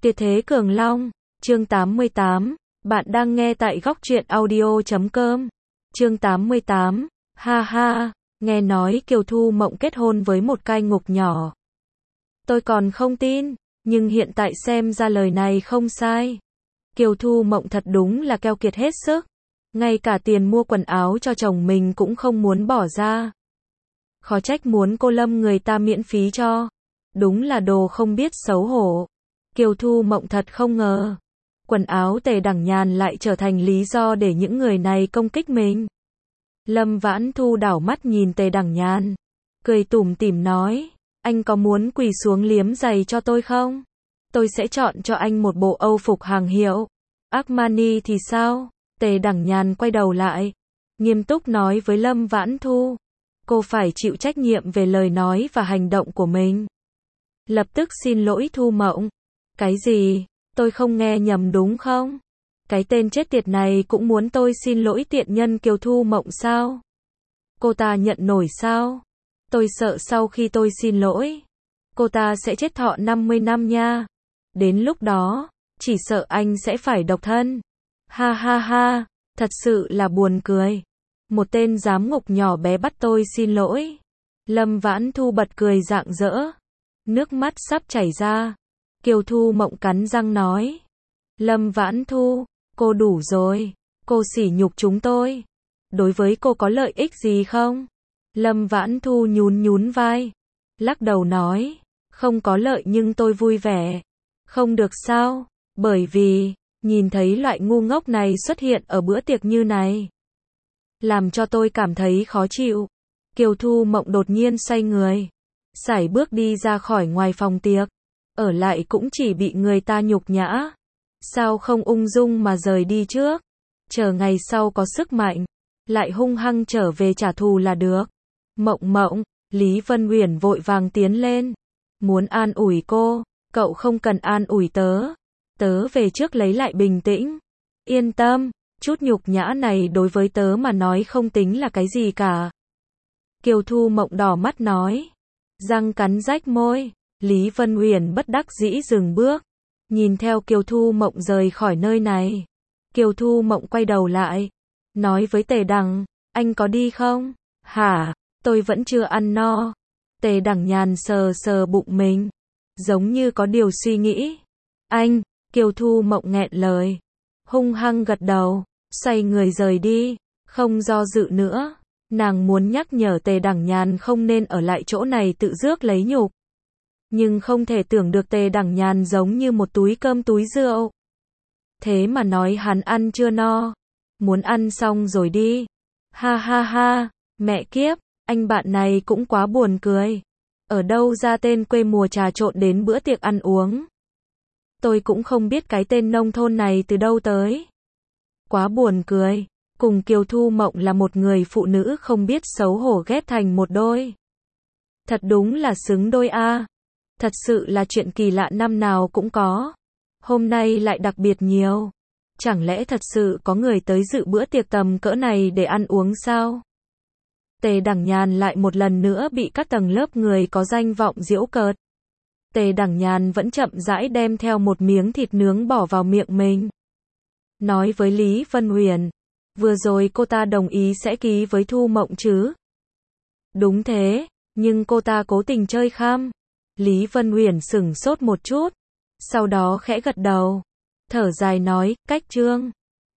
Tuyệt thế Cường Long, chương 88, bạn đang nghe tại góc truyện audio.com. Chương 88, ha ha, nghe nói Kiều Thu Mộng kết hôn với một cai ngục nhỏ. Tôi còn không tin, nhưng hiện tại xem ra lời này không sai. Kiều Thu Mộng thật đúng là keo kiệt hết sức, ngay cả tiền mua quần áo cho chồng mình cũng không muốn bỏ ra. Khó trách muốn cô Lâm người ta miễn phí cho. Đúng là đồ không biết xấu hổ. Kiều Thu Mộng thật không ngờ, quần áo Tề Đẳng Nhàn lại trở thành lý do để những người này công kích mình. Lâm Vãn Thu đảo mắt nhìn Tề Đẳng Nhàn, cười tủm tỉm nói, anh có muốn quỳ xuống liếm giày cho tôi không? Tôi sẽ chọn cho anh một bộ Âu phục hàng hiệu. Armani thì sao? Tề Đẳng Nhàn quay đầu lại, nghiêm túc nói với Lâm Vãn Thu, cô phải chịu trách nhiệm về lời nói và hành động của mình. Lập tức xin lỗi Thu Mộng. Cái gì? Tôi không nghe nhầm đúng không? Cái tên chết tiệt này cũng muốn tôi xin lỗi tiện nhân Kiều Thu Mộng sao? Cô ta nhận nổi sao? Tôi sợ sau khi tôi xin lỗi, cô ta sẽ chết thọ 50 năm nha. Đến lúc đó, chỉ sợ anh sẽ phải độc thân. Ha ha ha, thật sự là buồn cười. Một tên giám ngục nhỏ bé bắt tôi xin lỗi. Lâm Vãn Thu bật cười rạng rỡ, nước mắt sắp chảy ra. Kiều Thu Mộng cắn răng nói, Lâm Vãn Thu, cô đủ rồi, cô sỉ nhục chúng tôi. Đối với cô có lợi ích gì không? Lâm Vãn Thu nhún vai, lắc đầu nói, không có lợi nhưng tôi vui vẻ. Không được sao? Bởi vì, nhìn thấy loại ngu ngốc này xuất hiện ở bữa tiệc như này, làm cho tôi cảm thấy khó chịu. Kiều Thu Mộng đột nhiên xoay người, sải bước đi ra khỏi ngoài phòng tiệc. Ở lại cũng chỉ bị người ta nhục nhã. Sao không ung dung mà rời đi trước? Chờ ngày sau có sức mạnh, lại hung hăng trở về trả thù là được. Mộng Mộng, Lý Vân Uyển vội vàng tiến lên, muốn an ủi cô, cậu không cần an ủi tớ. Tớ về trước lấy lại bình tĩnh. Yên tâm, chút nhục nhã này đối với tớ mà nói không tính là cái gì cả. Kiều Thu Mộng đỏ mắt nói, răng cắn rách môi. Lý Vân Uyển bất đắc dĩ dừng bước, nhìn theo Kiều Thu Mộng rời khỏi nơi này. Kiều Thu Mộng quay đầu lại, nói với Tề Đằng, anh có đi không? Hả, tôi vẫn chưa ăn no. Tề Đằng Nhàn sờ sờ bụng mình, giống như có điều suy nghĩ. Anh, Kiều Thu Mộng nghẹn lời, hung hăng gật đầu, xoay người rời đi, không do dự nữa. Nàng muốn nhắc nhở Tề Đằng Nhàn không nên ở lại chỗ này tự rước lấy nhục. Nhưng không thể tưởng được Tề Đẳng Nhàn giống như một túi cơm túi rượu. Thế mà nói hắn ăn chưa no, muốn ăn xong rồi đi. Ha ha ha, mẹ kiếp, anh bạn này cũng quá buồn cười. Ở đâu ra tên quê mùa trà trộn đến bữa tiệc ăn uống. Tôi cũng không biết cái tên nông thôn này từ đâu tới. Quá buồn cười, cùng Kiều Thu Mộng là một người phụ nữ không biết xấu hổ ghép thành một đôi. Thật đúng là xứng đôi a. Thật sự là chuyện kỳ lạ năm nào cũng có. Hôm nay lại đặc biệt nhiều. Chẳng lẽ thật sự có người tới dự bữa tiệc tầm cỡ này để ăn uống sao? Tề Đẳng Nhàn lại một lần nữa bị các tầng lớp người có danh vọng giễu cợt. Tề Đẳng Nhàn vẫn chậm rãi đem theo một miếng thịt nướng bỏ vào miệng mình. Nói với Lý Vân Uyển, vừa rồi cô ta đồng ý sẽ ký với Thu Mộng chứ? Đúng thế, nhưng cô ta cố tình chơi khăm. Lý Vân Uyển sửng sốt một chút, sau đó khẽ gật đầu, thở dài nói, cách trương.